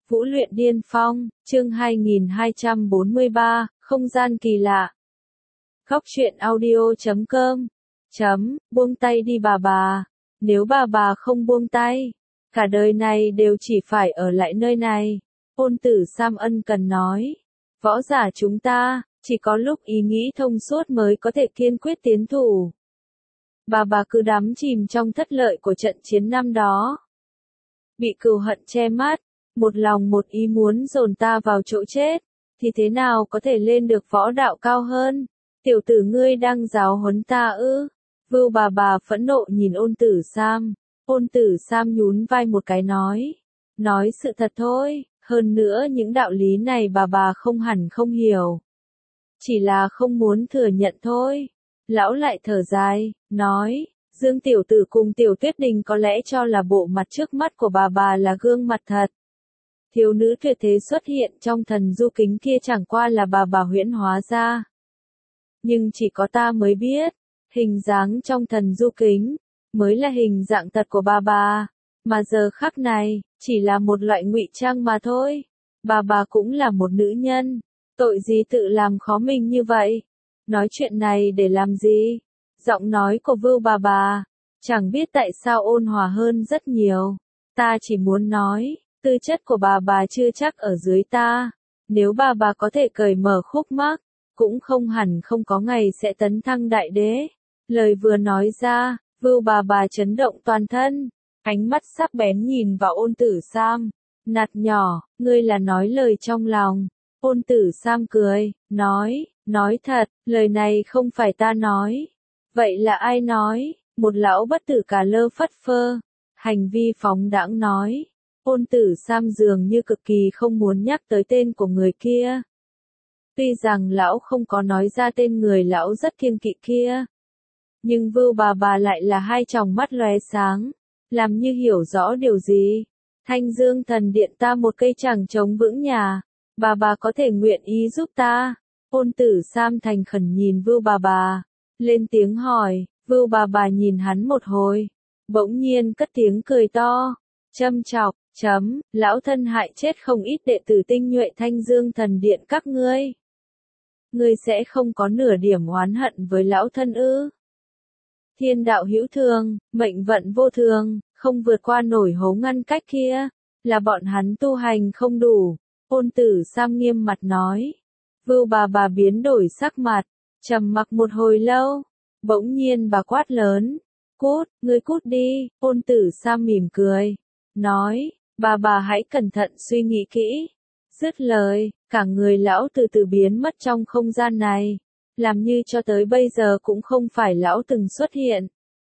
Vũ luyện điên phong, chương 2243, không gian kỳ lạ. Góc truyện audio.com. Buông tay đi bà. Nếu bà không buông tay, cả đời này đều chỉ phải ở lại nơi này. Ôn Tử Sam ân cần nói. Võ giả chúng ta, chỉ có lúc ý nghĩ thông suốt mới có thể kiên quyết tiến thủ. Bà cứ đắm chìm trong thất lợi của trận chiến năm đó. Bị cừu hận che mắt, một lòng một ý muốn dồn ta vào chỗ chết, thì thế nào có thể lên được võ đạo cao hơn? Tiểu tử ngươi đang giáo huấn ta ư? Vưu bà phẫn nộ nhìn Ôn Tử Sam. Ôn Tử Sam nhún vai một cái nói sự thật thôi, hơn nữa những đạo lý này bà không hẳn không hiểu. Chỉ là không muốn thừa nhận thôi. Lão lại thở dài, nói, Dương tiểu tử cùng Tiểu Tuyết Đình có lẽ cho là bộ mặt trước mắt của bà là gương mặt thật. Thiếu nữ tuyệt thế xuất hiện trong thần du kính kia chẳng qua là bà huyễn hóa ra. Nhưng chỉ có ta mới biết, hình dáng trong thần du kính, mới là hình dạng thật của bà, mà giờ khắc này, chỉ là một loại ngụy trang mà thôi. Bà cũng là một nữ nhân, tội gì tự làm khó mình như vậy? Nói chuyện này để làm gì? Giọng nói của Vưu bà, chẳng biết tại sao ôn hòa hơn rất nhiều. Ta chỉ muốn nói, tư chất của bà chưa chắc ở dưới ta. Nếu bà có thể cởi mở khúc mắc, cũng không hẳn không có ngày sẽ tấn thăng đại đế. Lời vừa nói ra, Vưu bà chấn động toàn thân, ánh mắt sắc bén nhìn vào Ôn Tử Sam. Nạt nhỏ, ngươi là nói lời trong lòng. Ôn Tử Sam cười, nói thật, lời này không phải ta nói. Vậy là ai nói? Một lão bất tử cà lơ phất phơ, hành vi phóng đãng nói. Ôn Tử Sam dường như cực kỳ không muốn nhắc tới tên của người kia. Tuy rằng lão không có nói ra tên người lão rất kiêng kỵ kia, nhưng Vưu bà lại là hai tròng mắt lóe sáng, làm như hiểu rõ điều gì. Thanh Dương thần điện ta một cây chẳng chống vững nhà, bà có thể nguyện ý giúp ta? Ôn Tử Sam thành khẩn nhìn Vưu bà, lên tiếng hỏi. Vưu bà nhìn hắn một hồi, bỗng nhiên cất tiếng cười to, châm chọc, lão thân hại chết không ít đệ tử tinh nhuệ Thanh Dương thần điện các ngươi. Ngươi sẽ không có nửa điểm oán hận với lão thân ư? Thiên đạo hữu thường, mệnh vận vô thường, không vượt qua nổi hố ngăn cách kia, là bọn hắn tu hành không đủ. Ôn Tử Sam nghiêm mặt nói. Vưu bà biến đổi sắc mặt, trầm mặc một hồi lâu, bỗng nhiên bà quát lớn, cút, ngươi cút đi. Ôn Tử Sam mỉm cười, nói, bà hãy cẩn thận suy nghĩ kỹ. Dứt lời, cả người lão từ từ biến mất trong không gian này, làm như cho tới bây giờ cũng không phải lão từng xuất hiện.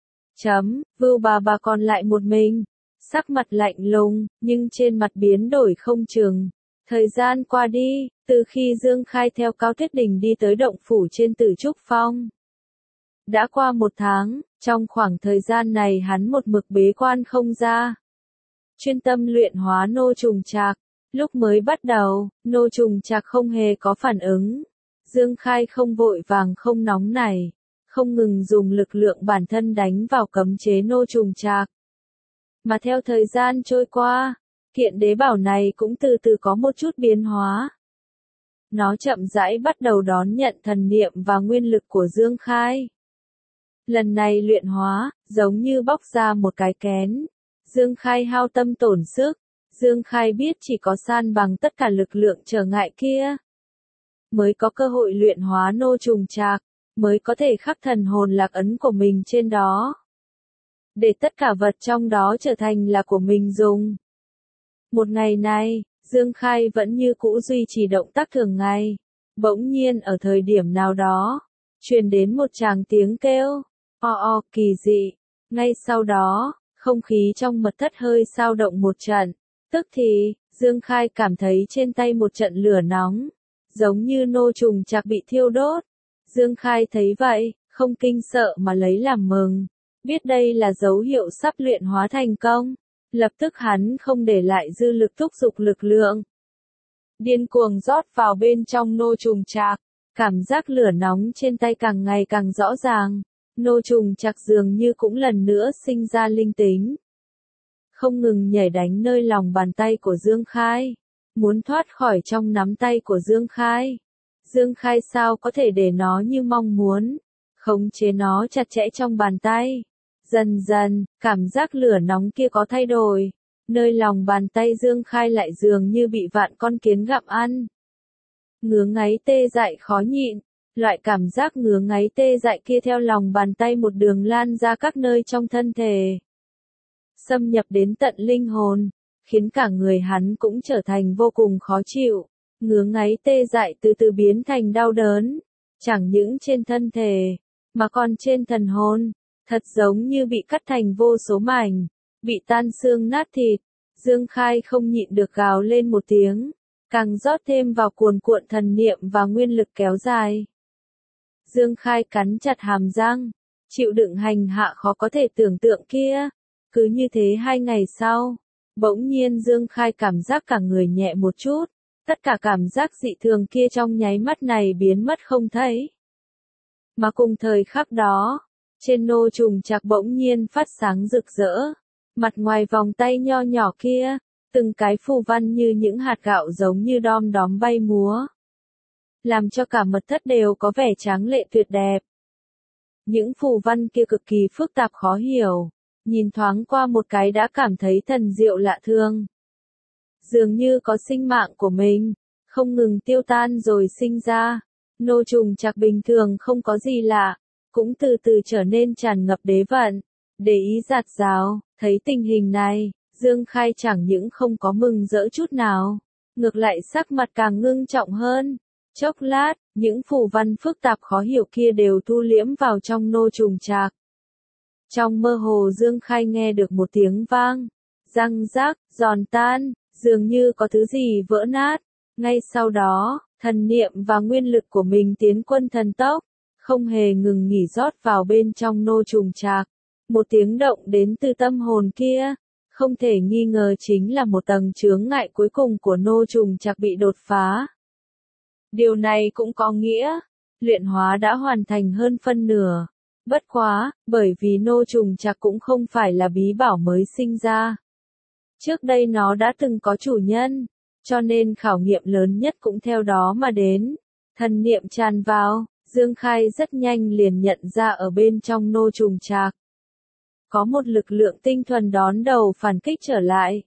Vưu bà còn lại một mình, sắc mặt lạnh lùng, nhưng trên mặt biến đổi không chừng. Thời gian qua đi, từ khi Dương Khai theo Cao Tuyết Đình đi tới động phủ trên Tử Trúc Phong. Đã qua 1 tháng, trong khoảng thời gian này hắn một mực bế quan không ra. Chuyên tâm luyện hóa nô trùng trạc. Lúc mới bắt đầu, nô trùng trạc không hề có phản ứng. Dương Khai không vội vàng không nóng nảy, không ngừng dùng lực lượng bản thân đánh vào cấm chế nô trùng trạc. Mà theo thời gian trôi qua, kiện đế bảo này cũng từ từ có một chút biến hóa. Nó chậm rãi bắt đầu đón nhận thần niệm và nguyên lực của Dương Khai. Lần này luyện hóa, giống như bóc ra một cái kén. Dương Khai hao tâm tổn sức. Dương Khai biết chỉ có san bằng tất cả lực lượng trở ngại kia, mới có cơ hội luyện hóa nô trùng trạc, mới có thể khắc thần hồn lạc ấn của mình trên đó. Để tất cả vật trong đó trở thành là của mình dùng. Một ngày này, Dương Khai vẫn như cũ duy trì động tác thường ngày. Bỗng nhiên ở thời điểm nào đó, truyền đến một tràng tiếng kêu, kỳ dị. Ngay sau đó, không khí trong mật thất hơi xao động một trận. Tức thì, Dương Khai cảm thấy trên tay một trận lửa nóng, giống như nô trùng trạc bị thiêu đốt. Dương Khai thấy vậy, không kinh sợ mà lấy làm mừng, biết đây là dấu hiệu sắp luyện hóa thành công. Lập tức hắn không để lại dư lực thúc giục lực lượng, điên cuồng rót vào bên trong nô trùng trạc. Cảm giác lửa nóng trên tay càng ngày càng rõ ràng, nô trùng trạc dường như cũng lần nữa sinh ra linh tính, không ngừng nhảy đánh nơi lòng bàn tay của Dương Khai. muốn thoát khỏi trong nắm tay của Dương Khai. Dương Khai sao có thể để nó như mong muốn, khống chế nó chặt chẽ trong bàn tay. Dần dần, cảm giác lửa nóng kia có thay đổi, nơi lòng bàn tay Dương Khai lại dường như bị vạn con kiến gặm ăn. Ngứa ngáy tê dại khó nhịn, loại cảm giác ngứa ngáy tê dại kia theo lòng bàn tay một đường lan ra các nơi trong thân thể, xâm nhập đến tận linh hồn, khiến cả người hắn cũng trở thành vô cùng khó chịu. Ngứa ngáy tê dại từ từ biến thành đau đớn, chẳng những trên thân thể, mà còn trên thần hồn, thật giống như bị cắt thành vô số mảnh, bị tan xương nát thịt. Dương Khai không nhịn được gào lên một tiếng, càng rót thêm vào cuồn cuộn thần niệm và nguyên lực kéo dài. Dương Khai cắn chặt hàm răng, chịu đựng hành hạ khó có thể tưởng tượng kia. Cứ như thế 2 ngày sau, bỗng nhiên Dương Khai cảm giác cả người nhẹ một chút, tất cả cảm giác dị thường kia trong nháy mắt này biến mất không thấy. Mà cùng thời khắc đó, trên nô trùng trạc bỗng nhiên phát sáng rực rỡ, mặt ngoài vòng tay nho nhỏ kia, từng cái phù văn như những hạt gạo giống như đom đóm bay múa, làm cho cả mật thất đều có vẻ tráng lệ tuyệt đẹp. Những phù văn kia cực kỳ phức tạp khó hiểu, nhìn thoáng qua một cái đã cảm thấy thần diệu lạ thường. Dường như có sinh mạng của mình, không ngừng tiêu tan rồi sinh ra. Nô trùng trạc bình thường không có gì lạ, cũng từ từ trở nên tràn ngập đế vận, để ý giạt rào. Thấy tình hình này, Dương Khai chẳng những không có mừng rỡ chút nào, ngược lại sắc mặt càng ngưng trọng hơn. Chốc lát, những phù văn phức tạp khó hiểu kia đều thu liễm vào trong nô trùng trạc. Trong mơ hồ Dương Khai nghe được một tiếng vang, răng rác, giòn tan, dường như có thứ gì vỡ nát. Ngay sau đó, thần niệm và nguyên lực của mình tiến quân thần tốc, không hề ngừng nghỉ rót vào bên trong nô trùng trạc. Một tiếng động đến từ tâm hồn kia, không thể nghi ngờ chính là một tầng chướng ngại cuối cùng của nô trùng trạc bị đột phá. Điều này cũng có nghĩa, luyện hóa đã hoàn thành hơn phân nửa. Bất quá, bởi vì nô trùng trạc cũng không phải là bí bảo mới sinh ra. Trước đây nó đã từng có chủ nhân, cho nên khảo nghiệm lớn nhất cũng theo đó mà đến. Thần niệm tràn vào, Dương Khai rất nhanh liền nhận ra ở bên trong nô trùng trạc có một lực lượng tinh thuần đón đầu phản kích trở lại.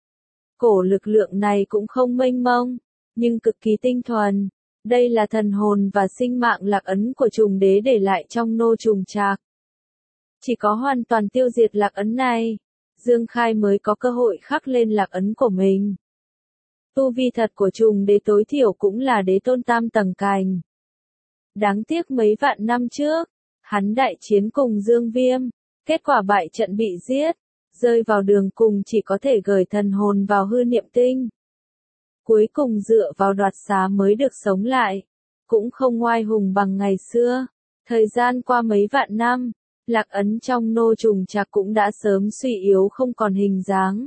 Cổ lực lượng này cũng không mênh mông, nhưng cực kỳ tinh thuần. Đây là thần hồn và sinh mạng lạc ấn của trùng đế để lại trong nô trùng trạc. Chỉ có hoàn toàn tiêu diệt lạc ấn này, Dương Khai mới có cơ hội khắc lên lạc ấn của mình. Tu vi thật của trùng đế tối thiểu cũng là đế tôn tam tầng cành. Đáng tiếc mấy vạn năm trước, hắn đại chiến cùng Dương Viêm, kết quả bại trận bị giết, rơi vào đường cùng chỉ có thể gửi thần hồn vào hư niệm tinh. Cuối cùng dựa vào đoạt xá mới được sống lại, cũng không oai hùng bằng ngày xưa. Thời gian qua mấy vạn năm, lạc ấn trong nô trùng trạc cũng đã sớm suy yếu không còn hình dáng.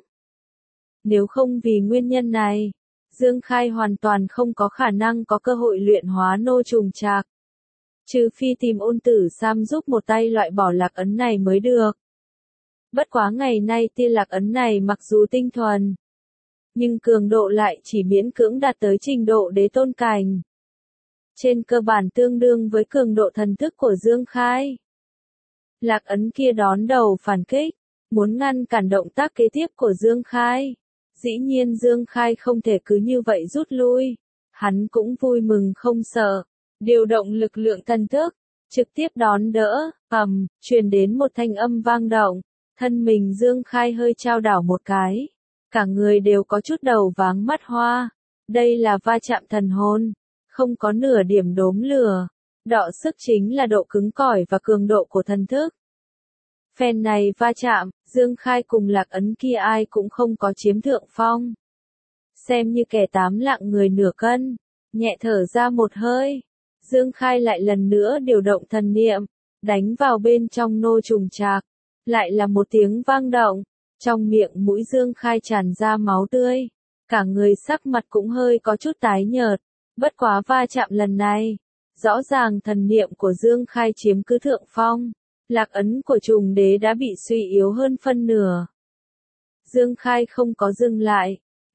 Nếu không vì nguyên nhân này, Dương Khai hoàn toàn không có khả năng có cơ hội luyện hóa nô trùng trạc. Trừ phi tìm Ôn Tử Sam giúp một tay loại bỏ lạc ấn này mới được. Bất quá ngày nay tia lạc ấn này mặc dù tinh thuần, nhưng cường độ lại chỉ miễn cưỡng đạt tới trình độ đế tôn cành. Trên cơ bản tương đương với cường độ thần thức của Dương Khai. Lạc ấn kia đón đầu phản kích, muốn ngăn cản động tác kế tiếp của Dương Khai. Dĩ nhiên Dương Khai không thể cứ như vậy rút lui. Hắn cũng vui mừng không sợ, điều động lực lượng thần thức, trực tiếp đón đỡ, truyền đến một thanh âm vang động. Thân mình Dương Khai hơi chao đảo một cái. Cả người đều có chút đầu váng mắt hoa. Đây là va chạm thần hồn, không có nửa điểm đốm lửa. Đọ sức chính là độ cứng cỏi và cường độ của thần thức. Phen này va chạm, Dương Khai cùng lạc ấn kia ai cũng không có chiếm thượng phong. Xem như kẻ tám lạng người nửa cân, nhẹ thở ra một hơi. Dương Khai lại lần nữa điều động thần niệm, đánh vào bên trong nô trùng trạc. Lại là một tiếng vang động. Trong miệng mũi Dương Khai tràn ra máu tươi, cả người sắc mặt cũng hơi có chút tái nhợt. Bất quá va chạm lần này, rõ ràng thần niệm của Dương Khai chiếm cứ thượng phong, lạc ấn của trùng đế đã bị suy yếu hơn phân nửa. Dương Khai không có dừng lại,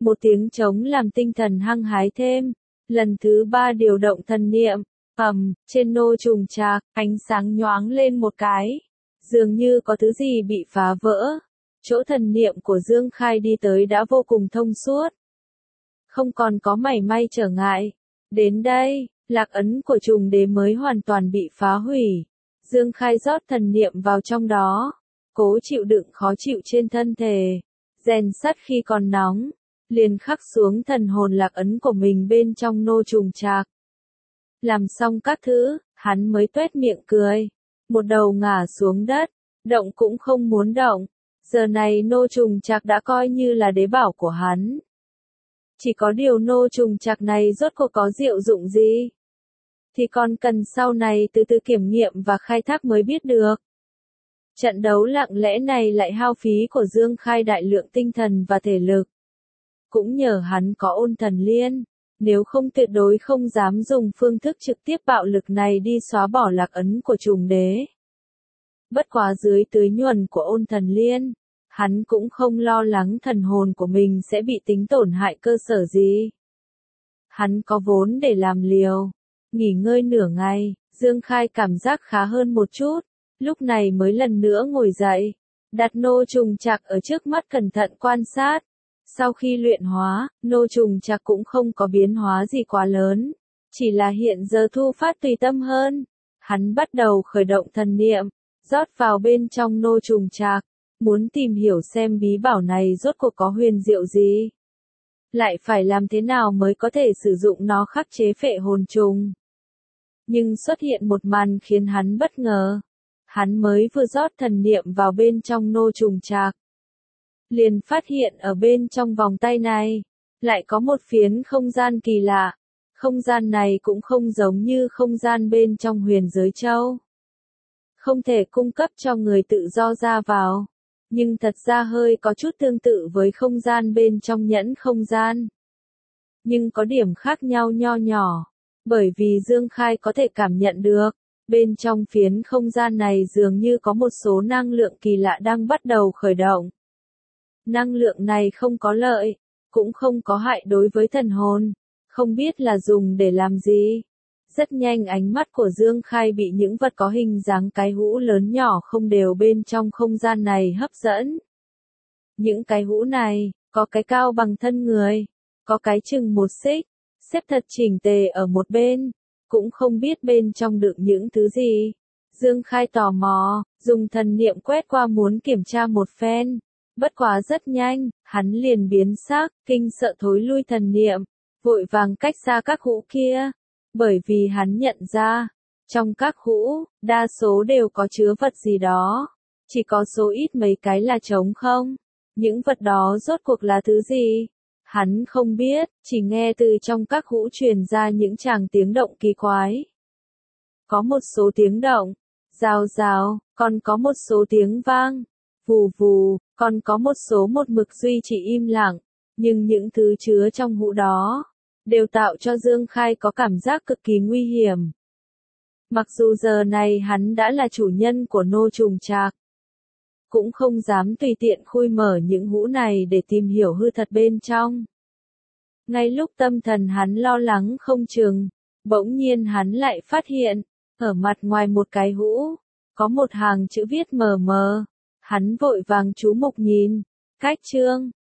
một tiếng trống làm tinh thần hăng hái thêm. Lần thứ 3 điều động thần niệm, trên nô trùng trạc, ánh sáng nhoáng lên một cái. Dường như có thứ gì bị phá vỡ. Chỗ thần niệm của Dương Khai đi tới đã vô cùng thông suốt. Không còn có mảy may trở ngại. Đến đây, lạc ấn của trùng đế mới hoàn toàn bị phá hủy. Dương Khai rót thần niệm vào trong đó. Cố chịu đựng khó chịu trên thân thể. Rèn sắt khi còn nóng. Liền khắc xuống thần hồn lạc ấn của mình bên trong nô trùng trạc. Làm xong các thứ, hắn mới tuét miệng cười. Một đầu ngả xuống đất. Động cũng không muốn động. Giờ này nô trùng trạc đã coi như là đế bảo của hắn. Chỉ có điều nô trùng trạc này rốt cuộc có diệu dụng gì? Thì còn cần sau này từ từ kiểm nghiệm và khai thác mới biết được. Trận đấu lặng lẽ này lại hao phí của Dương Khai đại lượng tinh thần và thể lực. Cũng nhờ hắn có ôn thần liên, nếu không tuyệt đối không dám dùng phương thức trực tiếp bạo lực này đi xóa bỏ lạc ấn của trùng đế. Bất quá dưới tưới nhuần của ôn thần liên, hắn cũng không lo lắng thần hồn của mình sẽ bị tính tổn hại cơ sở gì. Hắn có vốn để làm liều. Nghỉ ngơi nửa ngày, Dương Khai cảm giác khá hơn một chút, lúc này mới lần nữa ngồi dậy, đặt nô trùng trạc ở trước mắt cẩn thận quan sát. Sau khi luyện hóa, nô trùng trạc cũng không có biến hóa gì quá lớn, chỉ là hiện giờ thu phát tùy tâm hơn. Hắn bắt đầu khởi động thần niệm, rót vào bên trong nô trùng trạc, muốn tìm hiểu xem bí bảo này rốt cuộc có huyền diệu gì. Lại phải làm thế nào mới có thể sử dụng nó khắc chế phệ hồn trùng. Nhưng xuất hiện một màn khiến hắn bất ngờ. Hắn mới vừa rót thần niệm vào bên trong nô trùng trạc. Liền phát hiện ở bên trong vòng tay này, lại có một phiến không gian kỳ lạ. Không gian này cũng không giống như không gian bên trong huyền giới châu. Không thể cung cấp cho người tự do ra vào. Nhưng thật ra hơi có chút tương tự với không gian bên trong nhẫn không gian. Nhưng có điểm khác nhau nho nhỏ. Bởi vì Dương Khai có thể cảm nhận được, bên trong phiến không gian này dường như có một số năng lượng kỳ lạ đang bắt đầu khởi động. Năng lượng này không có lợi, cũng không có hại đối với thần hồn, không biết là dùng để làm gì. Rất nhanh ánh mắt của Dương Khai bị những vật có hình dáng cái hũ lớn nhỏ không đều bên trong không gian này hấp dẫn. Những cái hũ này, có cái cao bằng thân người, có cái chừng 1 xích, xếp thật chỉnh tề ở một bên, cũng không biết bên trong đựng những thứ gì. Dương Khai tò mò, dùng thần niệm quét qua muốn kiểm tra một phen. Bất quá rất nhanh, hắn liền biến sắc, kinh sợ thối lui thần niệm, vội vàng cách xa các hũ kia. Bởi vì hắn nhận ra, trong các hũ, đa số đều có chứa vật gì đó. Chỉ có số ít mấy cái là trống không. Những vật đó rốt cuộc là thứ gì? Hắn không biết, chỉ nghe từ trong các hũ truyền ra những tràng tiếng động kỳ quái. Có một số tiếng động, rào rào, còn có một số tiếng vang, vù vù, còn có một số một mực duy trì im lặng. Nhưng những thứ chứa trong hũ đó, đều tạo cho Dương Khai có cảm giác cực kỳ nguy hiểm. Mặc dù giờ này hắn đã là chủ nhân của nô trùng trạc, cũng không dám tùy tiện khui mở những hũ này để tìm hiểu hư thật bên trong. Ngay lúc tâm thần hắn lo lắng không chừng, bỗng nhiên hắn lại phát hiện, ở mặt ngoài một cái hũ, có một hàng chữ viết mờ mờ. Hắn vội vàng chú mục nhìn, cách chương,